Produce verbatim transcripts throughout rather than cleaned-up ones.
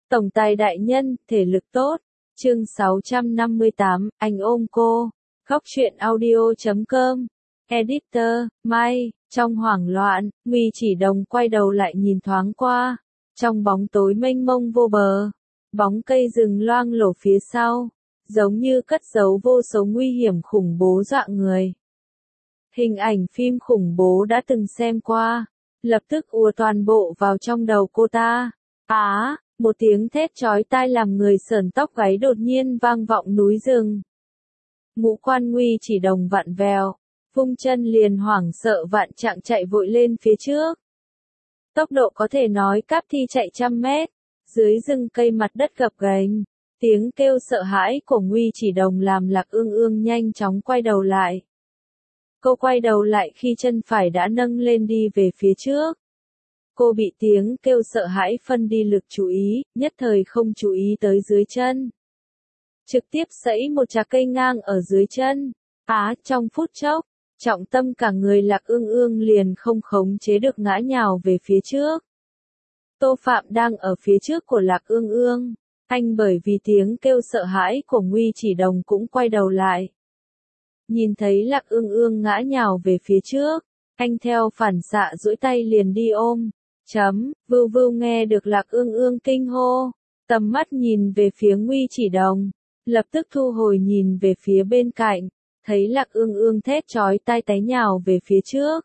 Tổng tài đại nhân, thể lực tốt. Chương sáu trăm năm mươi tám, anh ôm cô. Góc truyện audio chấm com. Editor, Mai. Trong hoảng loạn, Nguy Chỉ Đồng quay đầu lại nhìn thoáng qua. Trong bóng tối mênh mông vô bờ, bóng cây rừng loang lổ phía sau, giống như cất giấu vô số nguy hiểm khủng bố dọa người. Hình ảnh phim khủng bố đã từng xem qua, lập tức ùa toàn bộ vào trong đầu cô ta. Á, một tiếng thét chói tai làm người sởn tóc gáy đột nhiên vang vọng núi rừng. Ngũ quan Nguy Chỉ Đồng vặn vẹo, vung chân liền hoảng sợ vạn trạng chạy vội lên phía trước. Tốc độ có thể nói cáp thi chạy trăm mét, dưới rừng cây mặt đất gập ghềnh, tiếng kêu sợ hãi của Nguy Chỉ Đồng làm Lạc Ương Ương nhanh chóng quay đầu lại. Cô quay đầu lại khi chân phải đã nâng lên đi về phía trước. Cô bị tiếng kêu sợ hãi phân đi lực chú ý, nhất thời không chú ý tới dưới chân. Trực tiếp sẫy một chạc cây ngang ở dưới chân. Á, trong phút chốc, trọng tâm cả người Lạc Ương Ương liền không khống chế được ngã nhào về phía trước. Tô Phạm đang ở phía trước của Lạc Ương Ương. Anh bởi vì tiếng kêu sợ hãi của Nguy Chỉ Đồng cũng quay đầu lại. Nhìn thấy Lạc Ương Ương ngã nhào về phía trước, anh theo phản xạ duỗi tay liền đi ôm. Chấm, vưu vưu nghe được Lạc Ương Ương kinh hô, tầm mắt nhìn về phía Nguy Chỉ Đồng, lập tức thu hồi nhìn về phía bên cạnh, thấy Lạc Ương Ương thét chói tai té nhào về phía trước.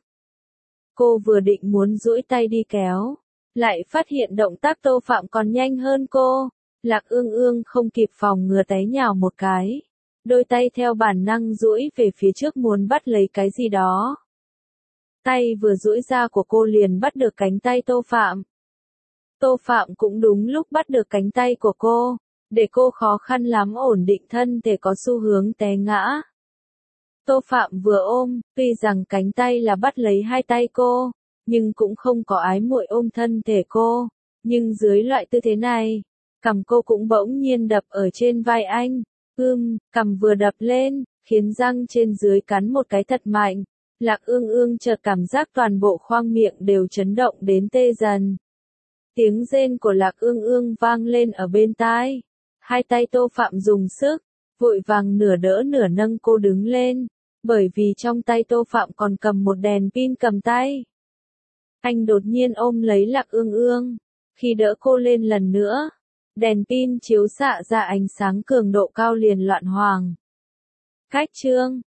Cô vừa định muốn duỗi tay đi kéo, lại phát hiện động tác Tô Phạm còn nhanh hơn cô. Lạc Ương Ương không kịp phòng ngừa té nhào một cái, đôi tay theo bản năng duỗi về phía trước muốn bắt lấy cái gì đó. Tay vừa duỗi ra của cô liền bắt được cánh tay Tô Phạm. Tô Phạm cũng đúng lúc bắt được cánh tay của cô, để cô khó khăn lắm ổn định thân thể có xu hướng té ngã. Tô Phạm vừa ôm, tuy rằng cánh tay là bắt lấy hai tay cô, nhưng cũng không có ái muội ôm thân thể cô. Nhưng dưới loại tư thế này, cằm cô cũng bỗng nhiên đập ở trên vai anh. Ưm, cằm vừa đập lên, khiến răng trên dưới cắn một cái thật mạnh. Lạc Ương Ương chợt cảm giác toàn bộ khoang miệng đều chấn động đến tê dần. Tiếng rên của Lạc Ương Ương vang lên ở bên tai. Hai tay Tô Phạm dùng sức, vội vàng nửa đỡ nửa nâng cô đứng lên, bởi vì trong tay Tô Phạm còn cầm một đèn pin cầm tay. Anh đột nhiên ôm lấy Lạc Ương Ương, khi đỡ cô lên lần nữa, đèn pin chiếu xạ ra ánh sáng cường độ cao liền loạn hoàng. Cách chương